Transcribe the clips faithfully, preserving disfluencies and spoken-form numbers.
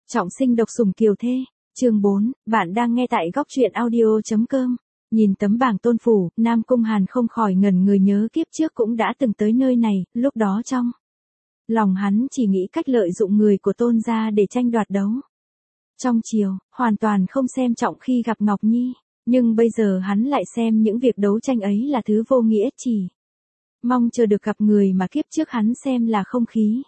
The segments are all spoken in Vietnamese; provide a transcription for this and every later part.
Trọng sinh độc sủng kiều thê, chương bốn, bạn đang nghe tại góc truyện audio.com. Nhìn tấm bảng tôn phủ, Nam Cung Hàn không khỏi ngẩn người nhớ kiếp trước cũng đã từng tới nơi này, lúc đó trong lòng hắn chỉ nghĩ cách lợi dụng người của tôn gia để tranh đoạt đấu. Trong chiều, hoàn toàn không xem trọng khi gặp Ngọc Nhi, nhưng bây giờ hắn lại xem những việc đấu tranh ấy là thứ vô nghĩa, chỉ mong chờ được gặp người mà kiếp trước hắn xem là không khí.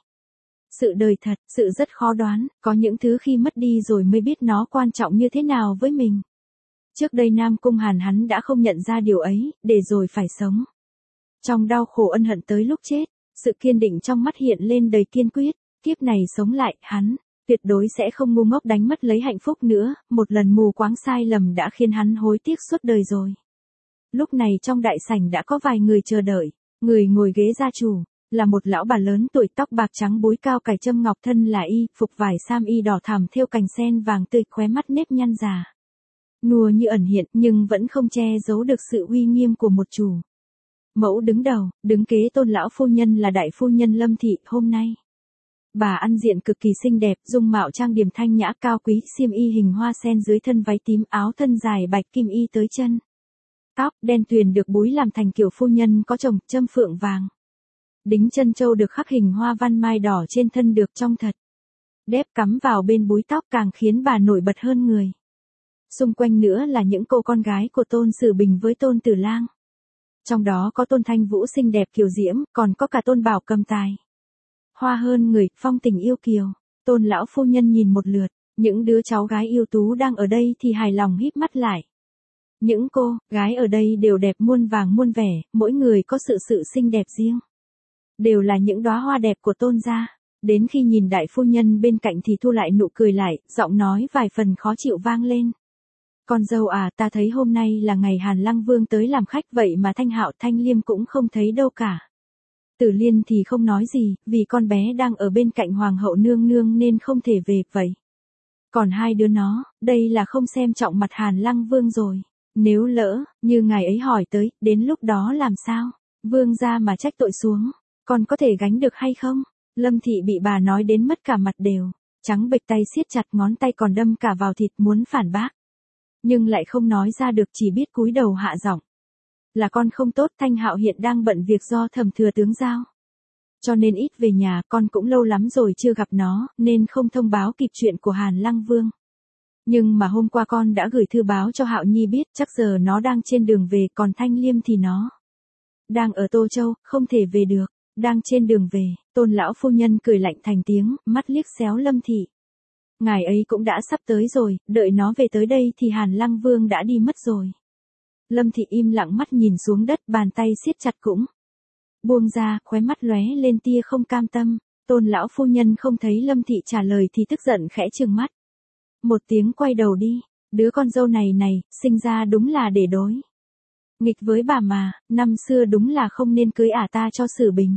Sự đời thật, sự rất khó đoán, có những thứ khi mất đi rồi mới biết nó quan trọng như thế nào với mình. Trước đây Nam Cung Hàn hắn đã không nhận ra điều ấy, để rồi phải sống trong đau khổ ân hận tới lúc chết, sự kiên định trong mắt hiện lên đầy kiên quyết, kiếp này sống lại, hắn tuyệt đối sẽ không ngu ngốc đánh mất lấy hạnh phúc nữa, một lần mù quáng sai lầm đã khiến hắn hối tiếc suốt đời rồi. Lúc này trong đại sảnh đã có vài người chờ đợi, người ngồi ghế gia chủ là một lão bà lớn tuổi, tóc bạc trắng, búi cao cài châm ngọc, thân là y phục vải sam y đỏ thắm thêu cành sen vàng tươi, khóe mắt nếp nhăn già nua như ẩn hiện, nhưng vẫn không che giấu được sự uy nghiêm của một chủ mẫu đứng đầu. Đứng kế tôn lão phu nhân là đại phu nhân Lâm Thị. Hôm nay bà ăn diện cực kỳ xinh đẹp, dung mạo trang điểm thanh nhã cao quý, xiêm y hình hoa sen dưới thân váy tím, áo thân dài bạch kim y tới chân, tóc đen tuyền được búi làm thành kiểu phu nhân có chồng, châm phượng vàng đính chân châu được khắc hình hoa văn mai đỏ trên thân được trong thật đẹp cắm vào bên búi tóc, càng khiến bà nổi bật hơn người. Xung quanh nữa là những cô con gái của Tôn Sử Bình với Tôn Tử Lang. Trong đó có Tôn Thanh Vũ xinh đẹp kiều diễm, còn có cả Tôn Bảo Cầm tài hoa hơn người, phong tình yêu kiều. Tôn lão phu nhân nhìn một lượt, những đứa cháu gái yêu tú đang ở đây thì hài lòng híp mắt lại. Những cô gái ở đây đều đẹp muôn vàng muôn vẻ, mỗi người có sự sự xinh đẹp riêng, đều là những đóa hoa đẹp của Tôn gia. Đến khi nhìn đại phu nhân bên cạnh thì thu lại nụ cười lại, giọng nói vài phần khó chịu vang lên. Con dâu à, ta thấy hôm nay là ngày Hàn Lăng Vương tới làm khách, vậy mà Thanh Hạo Thanh Liêm cũng không thấy đâu cả. Tử Liên thì không nói gì, vì con bé đang ở bên cạnh Hoàng hậu nương nương nên không thể về, vậy còn hai đứa nó, đây là không xem trọng mặt Hàn Lăng Vương rồi. Nếu lỡ như ngài ấy hỏi tới, đến lúc đó làm sao? Vương gia mà trách tội xuống, con có thể gánh được hay không? Lâm Thị bị bà nói đến mất cả mặt, đều trắng bệch, tay siết chặt, ngón tay còn đâm cả vào thịt, muốn phản bác nhưng lại không nói ra được, chỉ biết cúi đầu hạ giọng. Là con không tốt, Thanh Hạo hiện đang bận việc do Thẩm thừa tướng giao, cho nên ít về nhà, con cũng lâu lắm rồi chưa gặp nó, nên không thông báo kịp chuyện của Hàn Lăng Vương. Nhưng mà hôm qua con đã gửi thư báo cho Hạo Nhi biết, chắc giờ nó đang trên đường về, còn Thanh Liêm thì nó đang ở Tô Châu, không thể về được. Đang trên đường về, Tôn lão phu nhân cười lạnh thành tiếng, mắt liếc xéo Lâm Thị. Ngài ấy cũng đã sắp tới rồi, đợi nó về tới đây thì Hàn Lăng Vương đã đi mất rồi. Lâm Thị im lặng, mắt nhìn xuống đất, bàn tay siết chặt cũng buông ra, khóe mắt lóe lên tia không cam tâm. Tôn lão phu nhân không thấy Lâm Thị trả lời thì tức giận khẽ trừng mắt một tiếng, quay đầu đi. Đứa con dâu này này, sinh ra đúng là để đối nghịch với bà mà, năm xưa đúng là không nên cưới ả ta cho Sử Bình.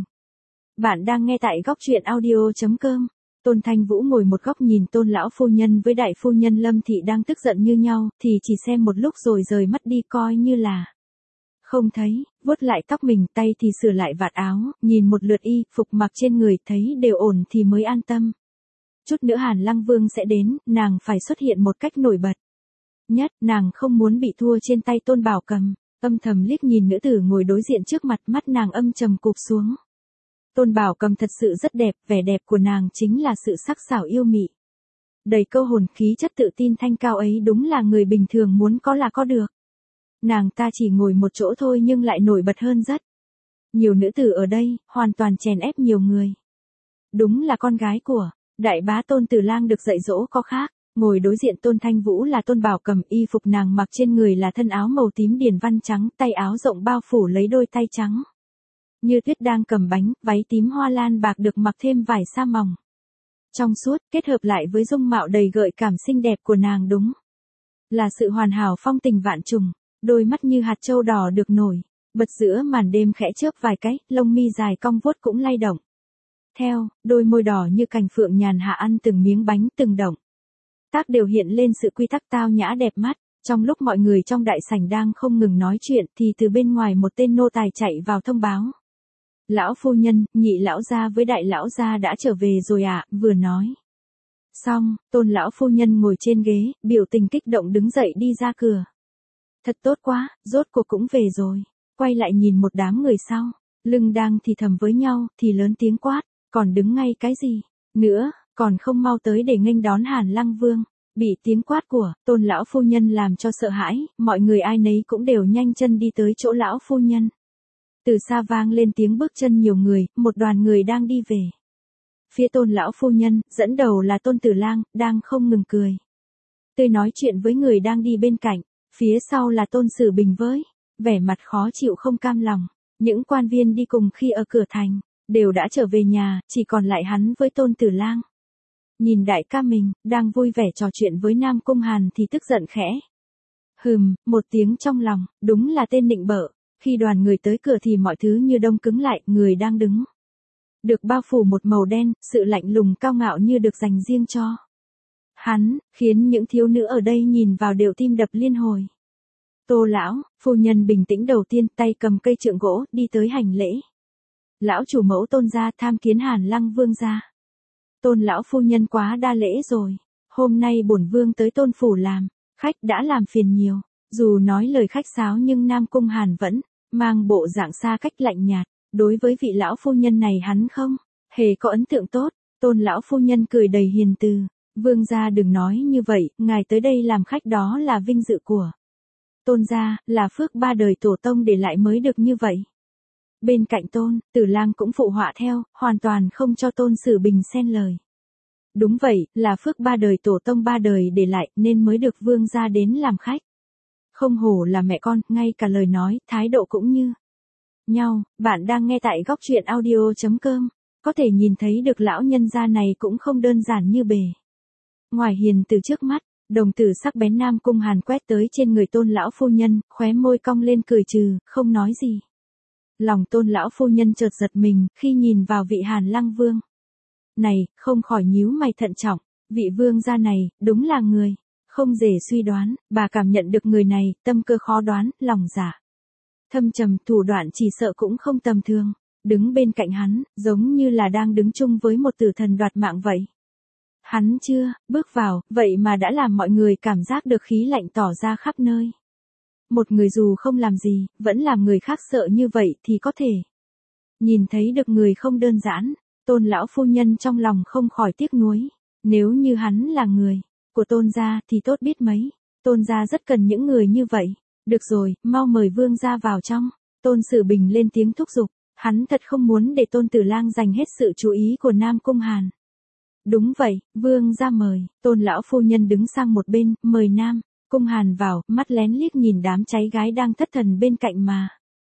Bạn đang nghe tại góc truyện audio.com. Tôn Thanh Vũ ngồi một góc nhìn Tôn lão phu nhân với đại phu nhân Lâm Thị đang tức giận như nhau, thì chỉ xem một lúc rồi rời mắt đi, coi như là không thấy, vuốt lại tóc mình, tay thì sửa lại vạt áo, nhìn một lượt y phục mặc trên người, thấy đều ổn thì mới an tâm. Chút nữa Hàn Lăng Vương sẽ đến, nàng phải xuất hiện một cách nổi bật nhất, nàng không muốn bị thua trên tay Tôn Bảo Cầm. Âm thầm liếc nhìn nữ tử ngồi đối diện trước mặt, mắt nàng âm trầm cụp xuống. Tôn Bảo Cầm thật sự rất đẹp, vẻ đẹp của nàng chính là sự sắc sảo yêu mị, đầy câu hồn, khí chất tự tin thanh cao ấy đúng là người bình thường muốn có là có được. Nàng ta chỉ ngồi một chỗ thôi nhưng lại nổi bật hơn rất nhiều nữ tử ở đây, hoàn toàn chèn ép nhiều người. Đúng là con gái của đại bá Tôn Tử Lang được dạy dỗ có khác. Ngồi đối diện Tôn Thanh Vũ là Tôn Bảo Cầm, y phục nàng mặc trên người là thân áo màu tím điền văn trắng, tay áo rộng bao phủ lấy đôi tay trắng như tuyết đang cầm bánh, váy tím hoa lan bạc được mặc thêm vải sa mỏng trong suốt, kết hợp lại với dung mạo đầy gợi cảm xinh đẹp của nàng, đúng là sự hoàn hảo phong tình vạn trùng. Đôi mắt như hạt châu đỏ được nổi bật giữa màn đêm khẽ chớp vài cái, lông mi dài cong vuốt cũng lay động theo, đôi môi đỏ như cành phượng nhàn hạ ăn từng miếng bánh, từng động tác đều hiện lên sự quy tắc tao nhã đẹp mắt. Trong lúc mọi người trong đại sảnh đang không ngừng nói chuyện thì từ bên ngoài một tên nô tài chạy vào thông báo. Lão phu nhân, nhị lão gia với đại lão gia đã trở về rồi ạ, à, vừa nói Xong, Tôn lão phu nhân ngồi trên ghế, biểu tình kích động đứng dậy đi ra cửa. Thật tốt quá, rốt cuộc cũng về rồi. Quay lại nhìn một đám người sau, lưng đang thì thầm với nhau, thì lớn tiếng quát, còn đứng ngay cái gì? Nữa, còn không mau tới để nghênh đón Hàn Lăng Vương. Bị tiếng quát của Tôn lão phu nhân làm cho sợ hãi, mọi người ai nấy cũng đều nhanh chân đi tới chỗ lão phu nhân. Từ xa vang lên tiếng bước chân nhiều người, một đoàn người đang đi về. Phía Tôn lão phu nhân, dẫn đầu là Tôn Tử Lang, đang không ngừng cười. Tươi nói chuyện với người đang đi bên cạnh, phía sau là Tôn Sử Bình với vẻ mặt khó chịu không cam lòng. Những quan viên đi cùng khi ở cửa thành, đều đã trở về nhà, chỉ còn lại hắn với Tôn Tử Lang. Nhìn đại ca mình, đang vui vẻ trò chuyện với Nam Cung Hàn thì tức giận khẽ. Hừm, một tiếng trong lòng, đúng là tên nịnh bợ. Khi đoàn người tới cửa thì mọi thứ như đông cứng lại, người đang đứng được bao phủ một màu đen, sự lạnh lùng cao ngạo như được dành riêng cho hắn, khiến những thiếu nữ ở đây nhìn vào đều tim đập liên hồi. Tô lão, phu nhân bình tĩnh đầu tiên, tay cầm cây trượng gỗ, đi tới hành lễ. Lão chủ mẫu Tôn gia tham kiến Hàn Lăng Vương gia. Tôn lão phu nhân quá đa lễ rồi, hôm nay bổn vương tới Tôn phủ làm khách đã làm phiền nhiều. Dù nói lời khách sáo nhưng Nam Cung Hàn vẫn mang bộ dạng xa cách lạnh nhạt, đối với vị lão phu nhân này hắn không hề có ấn tượng tốt. Tôn lão phu nhân cười đầy hiền từ, vương gia đừng nói như vậy, ngài tới đây làm khách đó là vinh dự của Tôn gia, là phước ba đời tổ tông để lại mới được như vậy. Bên cạnh Tôn Tử Lang cũng phụ họa theo, hoàn toàn không cho Tôn Sử Bình xen lời. Đúng vậy, là phước ba đời tổ tông ba đời để lại nên mới được vương gia đến làm khách. Không hổ là mẹ con, ngay cả lời nói, thái độ cũng như nhau. Bạn đang nghe tại góc truyện audio chấm com. Có thể nhìn thấy được lão nhân gia này cũng không đơn giản như bề ngoài hiền từ trước mắt. Đồng tử sắc bén Nam Cung Hàn quét tới trên người Tôn lão phu nhân, khóe môi cong lên cười trừ, không nói gì. Lòng Tôn lão phu nhân chợt giật mình khi nhìn vào vị Hàn Lăng Vương này, không khỏi nhíu mày thận trọng. Vị vương gia này, đúng là người không dễ suy đoán. Bà cảm nhận được người này, tâm cơ khó đoán, lòng dạ thâm trầm, thủ đoạn chỉ sợ cũng không tầm thường. Đứng bên cạnh hắn, giống như là đang đứng chung với một tử thần đoạt mạng vậy. Hắn chưa bước vào, vậy mà đã làm mọi người cảm giác được khí lạnh tỏ ra khắp nơi. Một người dù không làm gì, vẫn làm người khác sợ như vậy thì có thể nhìn thấy được người không đơn giản. Tôn lão phu nhân trong lòng không khỏi tiếc nuối. Nếu như hắn là người của Tôn gia thì tốt biết mấy. Tôn gia rất cần những người như vậy. Được rồi, mau mời vương gia vào trong. Tôn Sử Bình lên tiếng thúc giục. Hắn thật không muốn để Tôn Tử Lang giành hết sự chú ý của Nam Cung Hàn. Đúng vậy, vương gia mời. Tôn lão phu nhân đứng sang một bên, mời Nam Cung Hàn vào, mắt lén liếc nhìn đám cháy gái đang thất thần bên cạnh mà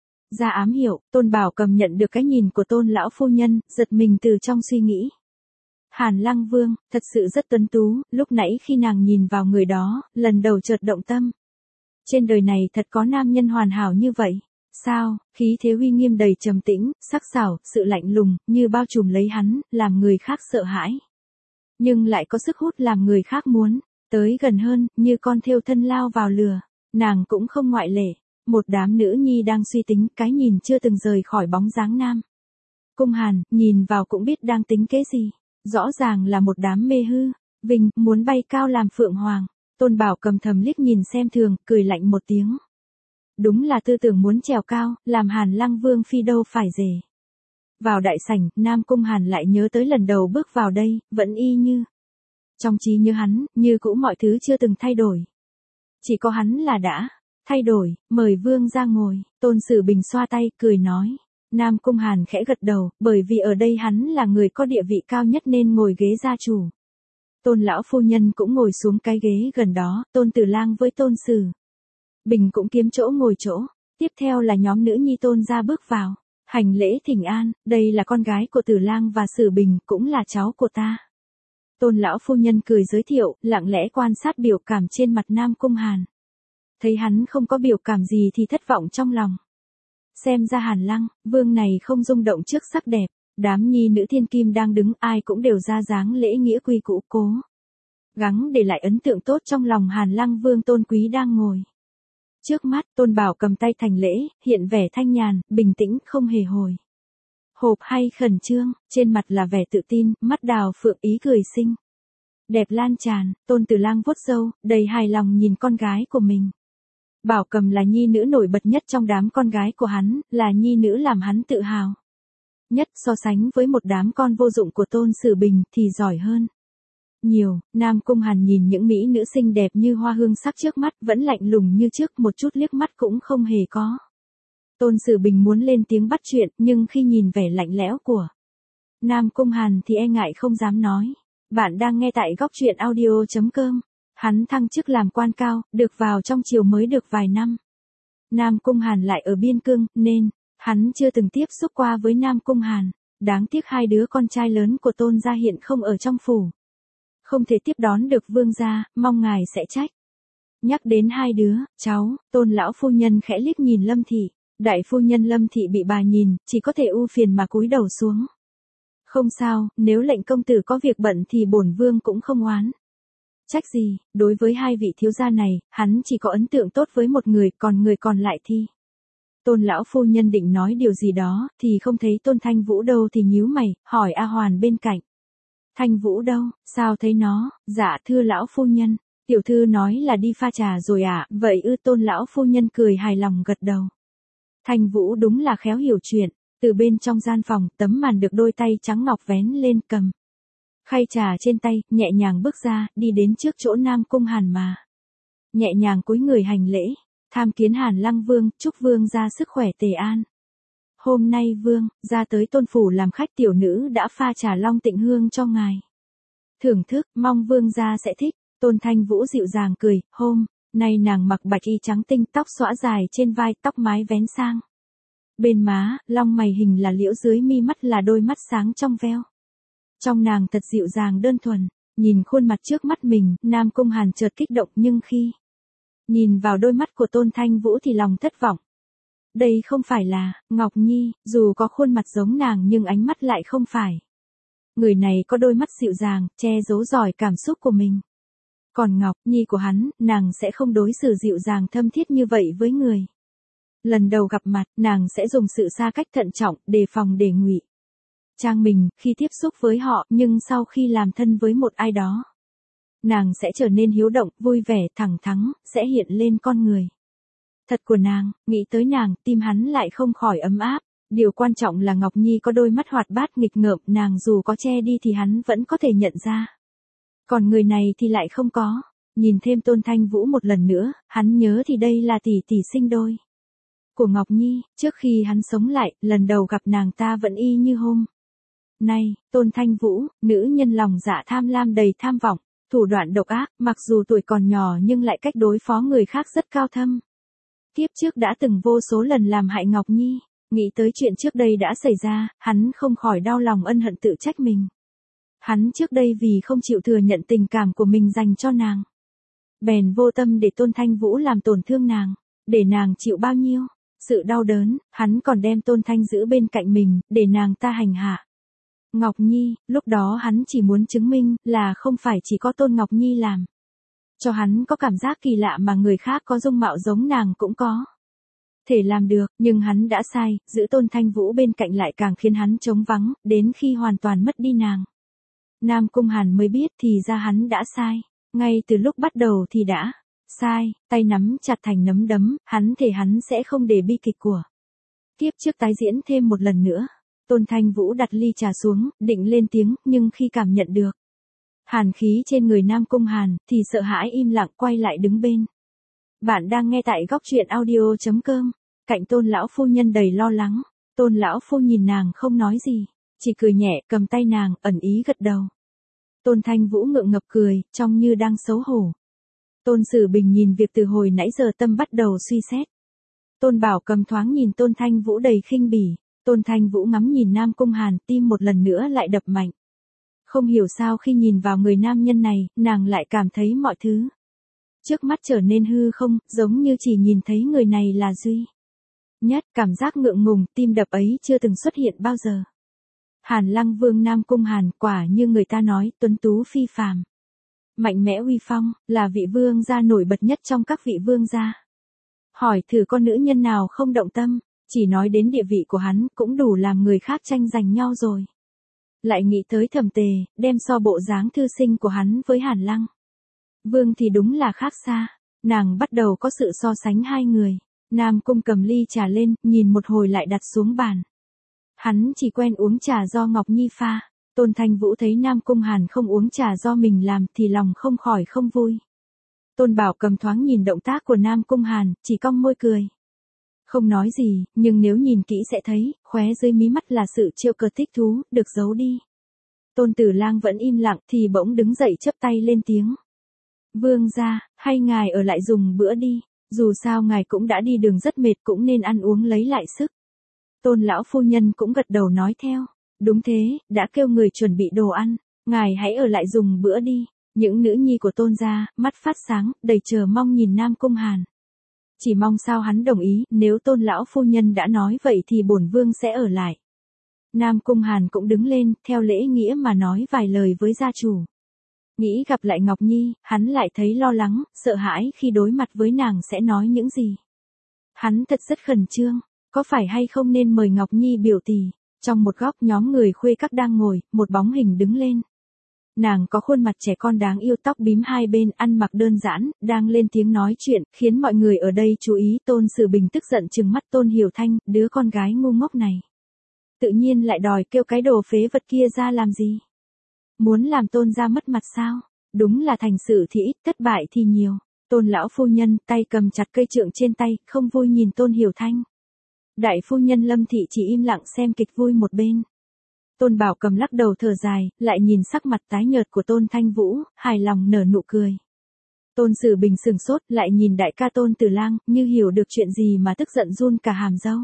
ra ám hiệu. Tôn Bảo Cầm nhận được cái nhìn của Tôn lão phu nhân, giật mình từ trong suy nghĩ. Hàn Lăng Vương, thật sự rất tuấn tú. Lúc nãy khi nàng nhìn vào người đó, lần đầu chợt động tâm. Trên đời này thật có nam nhân hoàn hảo như vậy. Sao, khí thế uy nghiêm đầy trầm tĩnh, sắc sảo, sự lạnh lùng, như bao trùm lấy hắn, làm người khác sợ hãi. Nhưng lại có sức hút làm người khác muốn tới gần hơn, như con thêu thân lao vào lửa. Nàng cũng không ngoại lệ. Một đám nữ nhi đang suy tính, cái nhìn chưa từng rời khỏi bóng dáng Nam Cung Hàn, nhìn vào cũng biết đang tính kế gì. Rõ ràng là một đám mê hư, vinh, muốn bay cao làm phượng hoàng. Tôn Bảo Cầm thầm liếc nhìn xem thường, cười lạnh một tiếng. Đúng là tư tưởng muốn trèo cao, làm Hàn Lăng Vương phi đâu phải dễ. Vào đại sảnh, Nam Cung Hàn lại nhớ tới lần đầu bước vào đây, vẫn y như trong trí nhớ hắn, như cũ mọi thứ chưa từng thay đổi. Chỉ có hắn là đã thay đổi. Mời vương ra ngồi. Tôn Sử Bình xoa tay, cười nói. Nam Cung Hàn khẽ gật đầu, bởi vì ở đây hắn là người có địa vị cao nhất nên ngồi ghế gia chủ. Tôn lão phu nhân cũng ngồi xuống cái ghế gần đó. Tôn Tử Lang với Tôn Sử Bình cũng kiếm chỗ ngồi chỗ. Tiếp theo là nhóm nữ nhi Tôn gia bước vào, hành lễ thỉnh an. Đây là con gái của Tử Lang và Sử Bình, cũng là cháu của ta. Tôn lão phu nhân cười giới thiệu, lặng lẽ quan sát biểu cảm trên mặt Nam Cung Hàn. Thấy hắn không có biểu cảm gì thì thất vọng trong lòng. Xem ra Hàn Lăng Vương này không rung động trước sắc đẹp. Đám nhi nữ thiên kim đang đứng, ai cũng đều ra dáng lễ nghĩa quy củ, cố gắng để lại ấn tượng tốt trong lòng Hàn Lăng Vương tôn quý đang ngồi trước mắt. Tôn Bảo cầm tay thành lễ, hiện vẻ thanh nhàn, bình tĩnh, không hề hồi hộp hay khẩn trương. Trên mặt là vẻ tự tin, mắt đào phượng ý cười xinh Đẹp lan tràn, Tôn Tử Lang vuốt râu, đầy hài lòng nhìn con gái của mình. Bảo Cầm là nhi nữ nổi bật nhất trong đám con gái của hắn, là nhi nữ làm hắn tự hào. Nhất so sánh với một đám con vô dụng của Tôn Sử Bình thì giỏi hơn. Nhiều, Nam Cung Hàn nhìn những mỹ nữ xinh đẹp như hoa hương sắc trước mắt vẫn lạnh lùng như trước, một chút liếc mắt cũng không hề có. Tôn Sử Bình muốn lên tiếng bắt chuyện, nhưng khi nhìn vẻ lạnh lẽo của Nam Cung Hàn thì e ngại không dám nói. Bạn đang nghe tại góc truyện audio chấm com. Hắn thăng chức làm quan cao, được vào trong triều mới được vài năm. Nam Cung Hàn lại ở biên cương, nên hắn chưa từng tiếp xúc qua với Nam Cung Hàn. Đáng tiếc hai đứa con trai lớn của Tôn gia hiện không ở trong phủ. Không thể tiếp đón được vương gia, mong ngài sẽ trách. Nhắc đến hai đứa, cháu, Tôn lão phu nhân khẽ liếc nhìn Lâm thị. Đại phu nhân Lâm thị bị bà nhìn, chỉ có thể ưu phiền mà cúi đầu xuống. Không sao, nếu lệnh công tử có việc bận thì bổn vương cũng không oán. Trách gì, đối với hai vị thiếu gia này, hắn chỉ có ấn tượng tốt với một người, còn người còn lại thì... Tôn lão phu nhân định nói điều gì đó, thì không thấy Tôn Thanh Vũ đâu thì nhíu mày, hỏi A Hoàn bên cạnh. Thanh Vũ đâu, sao thấy nó, dạ thưa lão phu nhân, tiểu thư nói là đi pha trà rồi ạ, à? Vậy ư? Tôn lão phu nhân cười hài lòng gật đầu. Thanh Vũ đúng là khéo hiểu chuyện, từ bên trong gian phòng, tấm màn được đôi tay trắng ngọc vén lên cầm. Khay trà trên tay, nhẹ nhàng bước ra, đi đến trước chỗ Nam Cung Hàn mà. Nhẹ nhàng cúi người hành lễ, tham kiến Hàn Lăng Vương, chúc Vương ra sức khỏe tề an. Hôm nay Vương, ra tới Tôn phủ làm khách, tiểu nữ đã pha trà Long Tịnh Hương cho ngài. Thưởng thức, mong Vương gia sẽ thích. Tôn Thanh Vũ dịu dàng cười, hôm nay nàng mặc bạch y trắng tinh, tóc xõa dài trên vai, tóc mái vén sang. Bên má, long mày hình là liễu, dưới mi mắt là đôi mắt sáng trong veo. Trong nàng thật dịu dàng đơn thuần, nhìn khuôn mặt trước mắt mình, Nam Cung Hàn chợt kích động, nhưng khi nhìn vào đôi mắt của Tôn Thanh Vũ thì lòng thất vọng. Đây không phải là Ngọc Nhi, dù có khuôn mặt giống nàng nhưng ánh mắt lại không phải. Người này có đôi mắt dịu dàng, che giấu giỏi cảm xúc của mình. Còn Ngọc Nhi của hắn, nàng sẽ không đối xử dịu dàng thâm thiết như vậy với người. Lần đầu gặp mặt, nàng sẽ dùng sự xa cách thận trọng, đề phòng để ngụy trang mình khi tiếp xúc với họ, nhưng sau khi làm thân với một ai đó, nàng sẽ trở nên hiếu động, vui vẻ, thẳng thắn, sẽ hiện lên con người thật của nàng. Nghĩ tới nàng, tim hắn lại không khỏi ấm áp. Điều quan trọng là Ngọc Nhi có đôi mắt hoạt bát nghịch ngợm, nàng dù có che đi thì hắn vẫn có thể nhận ra. Còn người này thì lại không có. Nhìn thêm Tôn Thanh Vũ một lần nữa, hắn nhớ thì đây là tỷ tỷ sinh đôi của Ngọc Nhi, trước khi hắn sống lại, lần đầu gặp nàng ta vẫn y như hôm nay. Tôn Thanh Vũ, nữ nhân lòng dạ tham lam đầy tham vọng, thủ đoạn độc ác, mặc dù tuổi còn nhỏ nhưng lại cách đối phó người khác rất cao thâm. Tiếp trước đã từng vô số lần làm hại Ngọc Nhi. Nghĩ tới chuyện trước đây đã xảy ra, hắn không khỏi đau lòng ân hận tự trách mình. Hắn trước đây vì không chịu thừa nhận tình cảm của mình dành cho nàng, bèn vô tâm để Tôn Thanh Vũ làm tổn thương nàng, để nàng chịu bao nhiêu sự đau đớn, hắn còn đem Tôn Thanh giữ bên cạnh mình, để nàng ta hành hạ Ngọc Nhi. Lúc đó hắn chỉ muốn chứng minh là không phải chỉ có Tôn Ngọc Nhi làm cho hắn có cảm giác kỳ lạ mà người khác có dung mạo giống nàng cũng có thể làm được, nhưng hắn đã sai, giữ Tôn Thanh Vũ bên cạnh lại càng khiến hắn trống vắng, đến khi hoàn toàn mất đi nàng. Nam Cung Hàn mới biết thì ra hắn đã sai, ngay từ lúc bắt đầu thì đã sai, tay nắm chặt thành nắm đấm, hắn thề hắn sẽ không để bi kịch của tiếp trước tái diễn thêm một lần nữa. Tôn Thanh Vũ đặt ly trà xuống, định lên tiếng, nhưng khi cảm nhận được hàn khí trên người Nam Cung Hàn, thì sợ hãi im lặng quay lại đứng bên. Bạn đang nghe tại góc truyện audio chấm com. Cạnh Tôn lão phu nhân đầy lo lắng. Tôn lão phu nhìn nàng không nói gì, chỉ cười nhẹ, cầm tay nàng, ẩn ý gật đầu. Tôn Thanh Vũ ngượng ngập cười, trông như đang xấu hổ. Tôn Sử Bình nhìn việc từ hồi nãy giờ tâm bắt đầu suy xét. Tôn Bảo Cầm thoáng nhìn Tôn Thanh Vũ đầy khinh bỉ. Tôn Thanh Vũ ngắm nhìn Nam Cung Hàn, tim một lần nữa lại đập mạnh. Không hiểu sao khi nhìn vào người nam nhân này, nàng lại cảm thấy mọi thứ trước mắt trở nên hư không, giống như chỉ nhìn thấy người này là duy nhất. Cảm giác ngượng ngùng, tim đập ấy chưa từng xuất hiện bao giờ. Hàn Lăng Vương Nam Cung Hàn, quả như người ta nói, tuấn tú phi phàm, mạnh mẽ uy phong, là vị vương gia nổi bật nhất trong các vị vương gia. Hỏi thử con nữ nhân nào không động tâm, chỉ nói đến địa vị của hắn cũng đủ làm người khác tranh giành nhau rồi. lại nghĩ tới Thẩm Tề, đem so bộ dáng thư sinh của hắn với Hàn Lăng Vương thì đúng là khác xa. Nàng bắt đầu có sự so sánh hai người. Nam Cung cầm ly trà lên, nhìn một hồi lại đặt xuống bàn. Hắn chỉ quen uống trà do Ngọc Nhi pha. Tôn Thanh Vũ thấy Nam Cung Hàn không uống trà do mình làm thì lòng không khỏi không vui. Tôn Bảo Cầm thoáng nhìn động tác của Nam Cung Hàn, chỉ cong môi cười. Không nói gì, nhưng nếu nhìn kỹ sẽ thấy, khóe dưới mí mắt là sự trêu cợt thích thú, được giấu đi. Tôn Tử Lang vẫn im lặng thì bỗng đứng dậy chắp tay lên tiếng. Vương gia, hay ngài ở lại dùng bữa đi, dù sao ngài cũng đã đi đường rất mệt cũng nên ăn uống lấy lại sức. Tôn lão phu nhân cũng gật đầu nói theo. Đúng thế, đã kêu người chuẩn bị đồ ăn, ngài hãy ở lại dùng bữa đi. Những nữ nhi của Tôn gia, mắt phát sáng, đầy chờ mong nhìn Nam Cung Hàn. Chỉ mong sao hắn đồng ý, nếu Tôn lão phu nhân đã nói vậy thì bổn vương sẽ ở lại. Nam Cung Hàn cũng đứng lên, theo lễ nghĩa mà nói vài lời với gia chủ. Nghĩ gặp lại Ngọc Nhi, hắn lại thấy lo lắng, sợ hãi khi đối mặt với nàng sẽ nói những gì. Hắn thật rất khẩn trương, có phải hay không nên mời Ngọc Nhi biểu tỷ. Trong một góc nhóm người khuê các đang ngồi, một bóng hình đứng lên. Nàng có khuôn mặt trẻ con đáng yêu, tóc bím hai bên, ăn mặc đơn giản, đang lên tiếng nói chuyện, khiến mọi người ở đây chú ý. Tôn Sử Bình tức giận trừng mắt Tôn Hiểu Thanh, đứa con gái ngu ngốc này. Tự nhiên lại đòi kêu cái đồ phế vật kia ra làm gì? Muốn làm Tôn gia mất mặt sao? Đúng là thành sự thì ít, thất bại thì nhiều. Tôn lão phu nhân, tay cầm chặt cây trượng trên tay, không vui nhìn Tôn Hiểu Thanh. Đại phu nhân Lâm Thị chỉ im lặng xem kịch vui một bên. Tôn Bảo Cầm lắc đầu thở dài, lại nhìn sắc mặt tái nhợt của Tôn Thanh Vũ, hài lòng nở nụ cười. Tôn Sử Bình sừng sốt, lại nhìn đại ca Tôn Tử Lang, như hiểu được chuyện gì mà tức giận run cả hàm râu.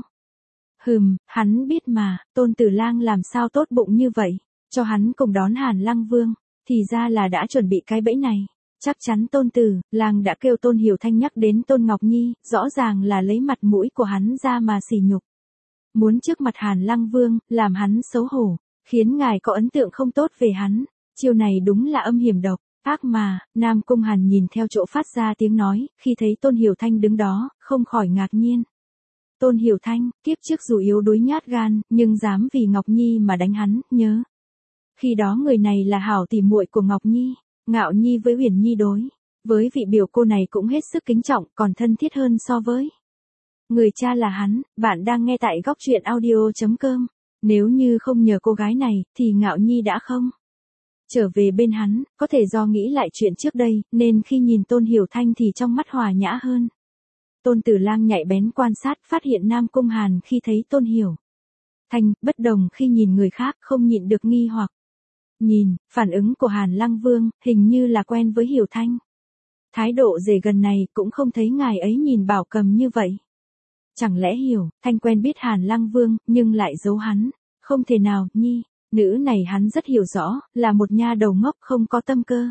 Hừm, hắn biết mà, Tôn Tử Lang làm sao tốt bụng như vậy, cho hắn cùng đón Hàn Lăng Vương, thì ra là đã chuẩn bị cái bẫy này. Chắc chắn Tôn Tử Lang đã kêu Tôn Hiểu Thanh nhắc đến Tôn Ngọc Nhi, rõ ràng là lấy mặt mũi của hắn ra mà sỉ nhục. Muốn trước mặt Hàn Lăng Vương, làm hắn xấu hổ, khiến ngài có ấn tượng không tốt về hắn. Chiêu này đúng là âm hiểm độc, ác mà. Nam Cung Hàn nhìn theo chỗ phát ra tiếng nói, khi thấy Tôn Hiểu Thanh đứng đó, không khỏi ngạc nhiên. Tôn Hiểu Thanh, kiếp trước dù yếu đuối nhát gan, nhưng dám vì Ngọc Nhi mà đánh hắn, nhớ. Khi đó người này là hảo tỉ muội của Ngọc Nhi, Ngạo Nhi với Huyền Nhi đối. Với vị biểu cô này cũng hết sức kính trọng, còn thân thiết hơn so với người cha là hắn. Bạn đang nghe tại góc truyện audio chấm com. Nếu như không nhờ cô gái này, thì Ngạo Nhi đã không trở về bên hắn, có thể do nghĩ lại chuyện trước đây, nên khi nhìn Tôn Hiểu Thanh thì trong mắt hòa nhã hơn. Tôn Tử Lang nhạy bén quan sát, phát hiện Nam Cung Hàn khi thấy Tôn Hiểu Thanh, bất đồng khi nhìn người khác, không nhịn được nghi hoặc. Nhìn, phản ứng của Hàn Lăng Vương, hình như là quen với Hiểu Thanh. Thái độ dề gần này, cũng không thấy ngài ấy nhìn Bảo Cầm như vậy. Chẳng lẽ Hiểu Thanh quen biết Hàn Lăng Vương, nhưng lại giấu hắn? Không thể nào, Nhi, nữ này hắn rất hiểu rõ, là một nha đầu ngốc không có tâm cơ.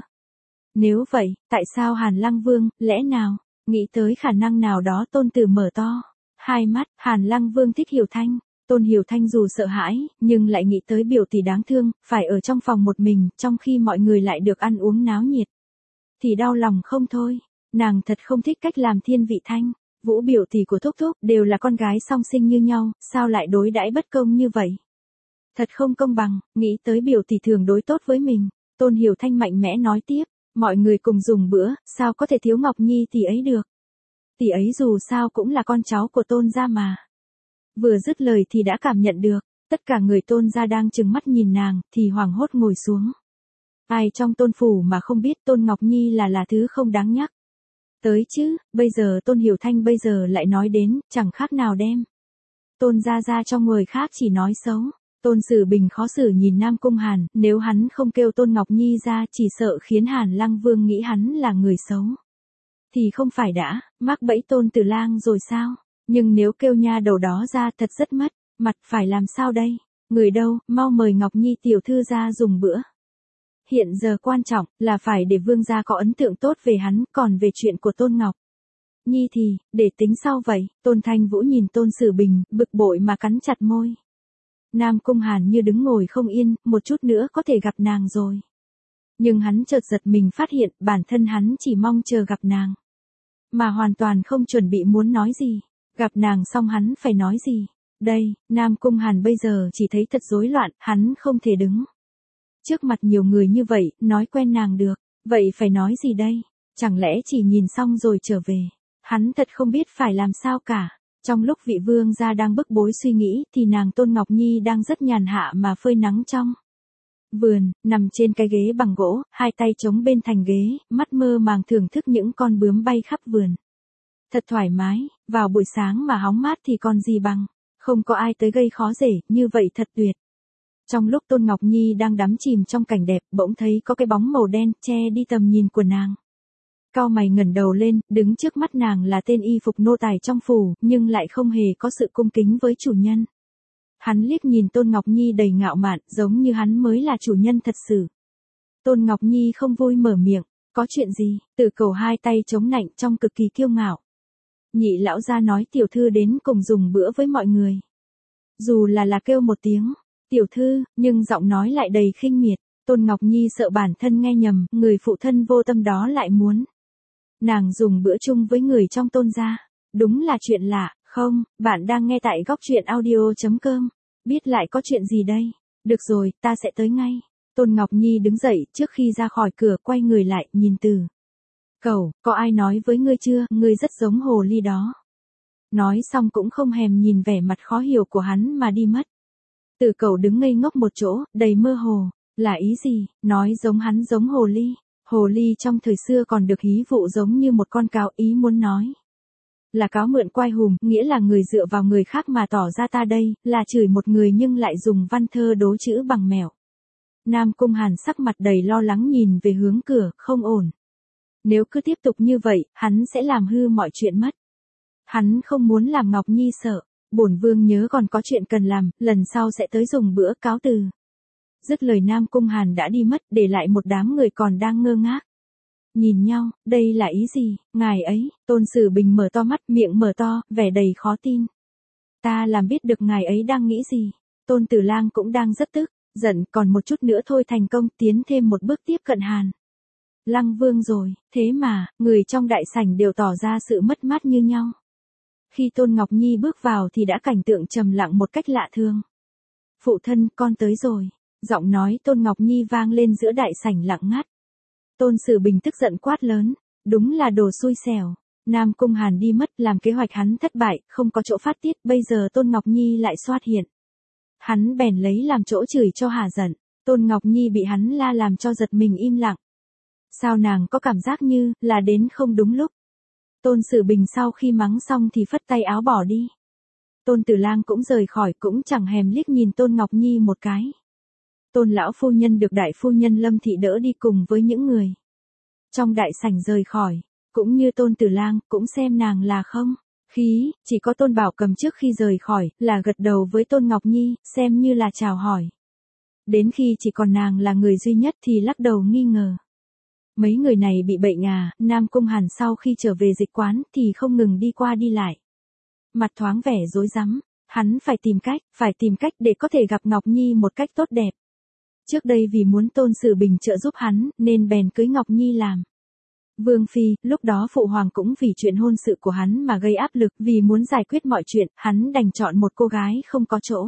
Nếu vậy, tại sao Hàn Lăng Vương, lẽ nào, nghĩ tới khả năng nào đó? Tôn Tử mở to hai mắt. Hàn Lăng Vương thích Hiểu Thanh. Tôn Hiểu Thanh dù sợ hãi, nhưng lại nghĩ tới biểu tỷ đáng thương, phải ở trong phòng một mình, trong khi mọi người lại được ăn uống náo nhiệt. Thì đau lòng không thôi, nàng thật không thích cách làm Thiên Vị Thanh, Vũ biểu tỷ của Thúc Thúc, đều là con gái song sinh như nhau, sao lại đối đãi bất công như vậy? Thật không công bằng, nghĩ tới biểu tỷ thường đối tốt với mình. Tôn Hiểu Thanh mạnh mẽ nói tiếp, mọi người cùng dùng bữa, sao có thể thiếu Ngọc Nhi tỷ ấy được? Tỷ ấy dù sao cũng là con cháu của Tôn gia mà. Vừa dứt lời thì đã cảm nhận được, tất cả người Tôn gia đang trừng mắt nhìn nàng, thì hoảng hốt ngồi xuống. Ai trong Tôn phủ mà không biết Tôn Ngọc Nhi là là thứ không đáng nhắc tới chứ, bây giờ Tôn Hiểu Thanh bây giờ lại nói đến, chẳng khác nào đem Tôn gia ra cho người khác chỉ nói xấu. Tôn Sử Bình khó xử nhìn Nam Cung Hàn, nếu hắn không kêu Tôn Ngọc Nhi ra chỉ sợ khiến Hàn Lăng Vương nghĩ hắn là người xấu. Thì không phải đã, mắc bẫy Tôn Tử Lang rồi sao? Nhưng nếu kêu nha đầu đó ra thật rất mất mặt, phải làm sao đây? Người đâu, mau mời Ngọc Nhi tiểu thư ra dùng bữa. Hiện giờ quan trọng là phải để vương gia có ấn tượng tốt về hắn, còn về chuyện của Tôn Ngọc Nhi thì, để tính sau vậy. Tôn Thanh Vũ nhìn Tôn Sử Bình, bực bội mà cắn chặt môi. Nam Cung Hàn như đứng ngồi không yên, một chút nữa có thể gặp nàng rồi. Nhưng hắn chợt giật mình phát hiện, bản thân hắn chỉ mong chờ gặp nàng, mà hoàn toàn không chuẩn bị muốn nói gì. Gặp nàng xong hắn phải nói gì? Đây, Nam Cung Hàn bây giờ chỉ thấy thật rối loạn, hắn không thể đứng Trước mặt nhiều người như vậy, nói quen nàng được, vậy phải nói gì đây? Chẳng lẽ chỉ nhìn xong rồi trở về? Hắn thật không biết phải làm sao cả. Trong lúc vị vương gia đang bức bối suy nghĩ thì nàng Tôn Ngọc Nhi đang rất nhàn hạ mà phơi nắng trong vườn, nằm trên cái ghế bằng gỗ, hai tay chống bên thành ghế, mắt mơ màng thưởng thức những con bướm bay khắp vườn. Thật thoải mái, vào buổi sáng mà hóng mát thì còn gì bằng, không có ai tới gây khó dễ, như vậy thật tuyệt. Trong lúc Tôn Ngọc Nhi đang đắm chìm trong cảnh đẹp, bỗng thấy có cái bóng màu đen che đi tầm nhìn của nàng. Cau mày ngẩng đầu lên, đứng trước mắt nàng là tên y phục nô tài trong phủ, nhưng lại không hề có sự cung kính với chủ nhân. Hắn liếc nhìn Tôn Ngọc Nhi đầy ngạo mạn, giống như hắn mới là chủ nhân thật sự. Tôn Ngọc Nhi không vui mở miệng, có chuyện gì? Tử Cẩu hai tay chống nạnh trong cực kỳ kiêu ngạo. Nhị lão gia nói tiểu thư đến cùng dùng bữa với mọi người. Dù là là kêu một tiếng, tiểu thư, nhưng giọng nói lại đầy khinh miệt. Tôn Ngọc Nhi sợ bản thân nghe nhầm, người phụ thân vô tâm đó lại muốn nàng dùng bữa chung với người trong Tôn gia. Đúng là chuyện lạ, không, bạn đang nghe tại góc truyện audio.com. Biết lại có chuyện gì đây? Được rồi, ta sẽ tới ngay. Tôn Ngọc Nhi đứng dậy, trước khi ra khỏi cửa quay người lại, nhìn Tử Cẩu, có ai nói với ngươi chưa, ngươi rất giống hồ ly đó. Nói xong cũng không hèm nhìn vẻ mặt khó hiểu của hắn mà đi mất. Tử Cẩu đứng ngây ngốc một chỗ, đầy mơ hồ, là ý gì, nói giống hắn giống hồ ly. Hồ ly trong thời xưa còn được hí vụ giống như một con cáo, ý muốn nói là cáo mượn quai hùm, nghĩa là người dựa vào người khác mà tỏ ra ta đây, là chửi một người nhưng lại dùng văn thơ đố chữ bằng mèo. Nam Cung Hàn sắc mặt đầy lo lắng nhìn về hướng cửa, không ổn. Nếu cứ tiếp tục như vậy, hắn sẽ làm hư mọi chuyện mất. Hắn không muốn làm Ngọc Nhi sợ, bổn vương nhớ còn có chuyện cần làm, lần sau sẽ tới dùng bữa, cáo từ. Dứt lời Nam Cung Hàn đã đi mất, để lại một đám người còn đang ngơ ngác. Nhìn nhau, đây là ý gì, ngài ấy, Tôn Sử Bình mở to mắt, miệng mở to, vẻ đầy khó tin. Ta làm biết được ngài ấy đang nghĩ gì. Tôn Tử Lang cũng đang rất tức, giận, còn một chút nữa thôi thành công, tiến thêm một bước tiếp cận Hàn Lăng Vương rồi, thế mà, người trong đại sảnh đều tỏ ra sự mất mát như nhau. Khi Tôn Ngọc Nhi bước vào thì đã cảnh tượng trầm lặng một cách lạ thường. Phụ thân, con tới rồi. Giọng nói Tôn Ngọc Nhi vang lên giữa đại sảnh lặng ngắt. Tôn Sử Bình tức giận quát lớn, đúng là đồ xui xẻo. Nam Cung Hàn đi mất, làm kế hoạch hắn thất bại, không có chỗ phát tiết, bây giờ Tôn Ngọc Nhi lại xuất hiện. Hắn bèn lấy làm chỗ chửi cho hả giận. Tôn Ngọc Nhi bị hắn la làm cho giật mình im lặng. Sao nàng có cảm giác như là đến không đúng lúc. Tôn Sử Bình sau khi mắng xong thì phất tay áo bỏ đi. Tôn Tử Lang cũng rời khỏi, cũng chẳng hèm liếc nhìn Tôn Ngọc Nhi một cái. Tôn lão phu nhân được đại phu nhân Lâm Thị đỡ đi cùng với những người trong đại sảnh rời khỏi, cũng như Tôn Tử Lang, cũng xem nàng là không khí, chỉ có Tôn Bảo Cầm trước khi rời khỏi, là gật đầu với Tôn Ngọc Nhi, xem như là chào hỏi. Đến khi chỉ còn nàng là người duy nhất thì lắc đầu nghi ngờ. Mấy người này bị bệnh à, Nam Cung Hàn sau khi trở về dịch quán thì không ngừng đi qua đi lại. Mặt thoáng vẻ rối rắm, hắn phải tìm cách, phải tìm cách để có thể gặp Ngọc Nhi một cách tốt đẹp. Trước đây vì muốn Tôn Sử Bình trợ giúp hắn, nên bèn cưới Ngọc Nhi làm Vương Phi, lúc đó Phụ Hoàng cũng vì chuyện hôn sự của hắn mà gây áp lực, vì muốn giải quyết mọi chuyện, hắn đành chọn một cô gái không có chỗ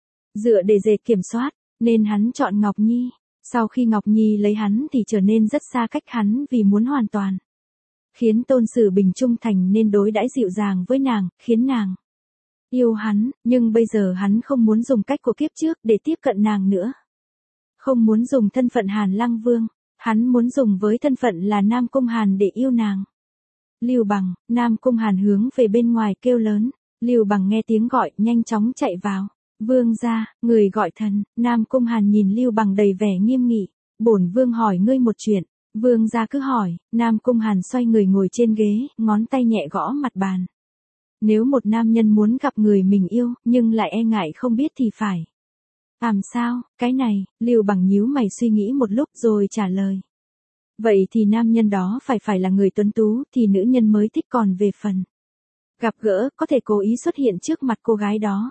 dựa để dễ kiểm soát, nên hắn chọn Ngọc Nhi. Sau khi Ngọc Nhi lấy hắn thì trở nên rất xa cách hắn vì muốn hoàn toàn khiến Tôn Sử Bình trung thành nên đối đãi dịu dàng với nàng, khiến nàng yêu hắn, nhưng bây giờ hắn không muốn dùng cách của kiếp trước để tiếp cận nàng nữa. Không muốn dùng thân phận Hàn Lăng Vương, hắn muốn dùng với thân phận là Nam Cung Hàn để yêu nàng. Lưu Bằng, Nam Cung Hàn hướng về bên ngoài kêu lớn, Lưu Bằng nghe tiếng gọi, nhanh chóng chạy vào. Vương gia, người gọi thần. Nam Cung Hàn nhìn Lưu Bằng đầy vẻ nghiêm nghị, bổn vương hỏi ngươi một chuyện. Vương gia cứ hỏi. Nam Cung Hàn xoay người ngồi trên ghế, ngón tay nhẹ gõ mặt bàn. Nếu một nam nhân muốn gặp người mình yêu, nhưng lại e ngại không biết thì phải làm sao? Cái này, Lưu Bằng nhíu mày suy nghĩ một lúc rồi trả lời. Vậy thì nam nhân đó phải phải là người tuấn tú, thì nữ nhân mới thích, còn về phần gặp gỡ, có thể cố ý xuất hiện trước mặt cô gái đó.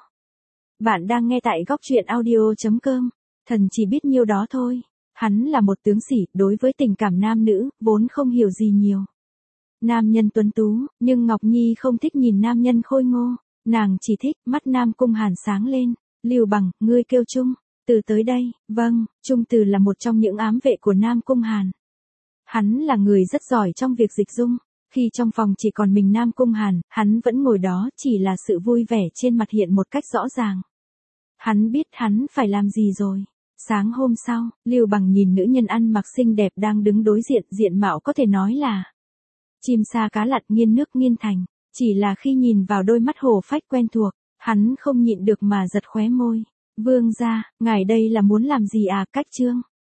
Bạn đang nghe tại góc truyện audio.com. Thần chỉ biết nhiêu đó thôi. Hắn là một tướng sĩ, đối với tình cảm nam nữ, vốn không hiểu gì nhiều. Nam nhân tuấn tú, nhưng Ngọc Nhi không thích nhìn nam nhân khôi ngô. Nàng chỉ thích, mắt Nam Cung Hàn sáng lên. Lưu Bằng, ngươi kêu chung. Từ tới đây, vâng, Trung Từ là một trong những ám vệ của Nam Cung Hàn. Hắn là người rất giỏi trong việc dịch dung. Khi trong phòng chỉ còn mình Nam Cung Hàn, hắn vẫn ngồi đó, chỉ là sự vui vẻ trên mặt hiện một cách rõ ràng. Hắn biết hắn phải làm gì rồi. Sáng hôm sau, Lưu Bằng nhìn nữ nhân ăn mặc xinh đẹp đang đứng đối diện, diện mạo có thể nói là chim sa cá lặn, nghiêng nước nghiêng thành. Chỉ là khi nhìn vào đôi mắt hổ phách quen thuộc, hắn không nhịn được mà giật khóe môi. Vương gia, ngài đây là muốn làm gì à? Cách trương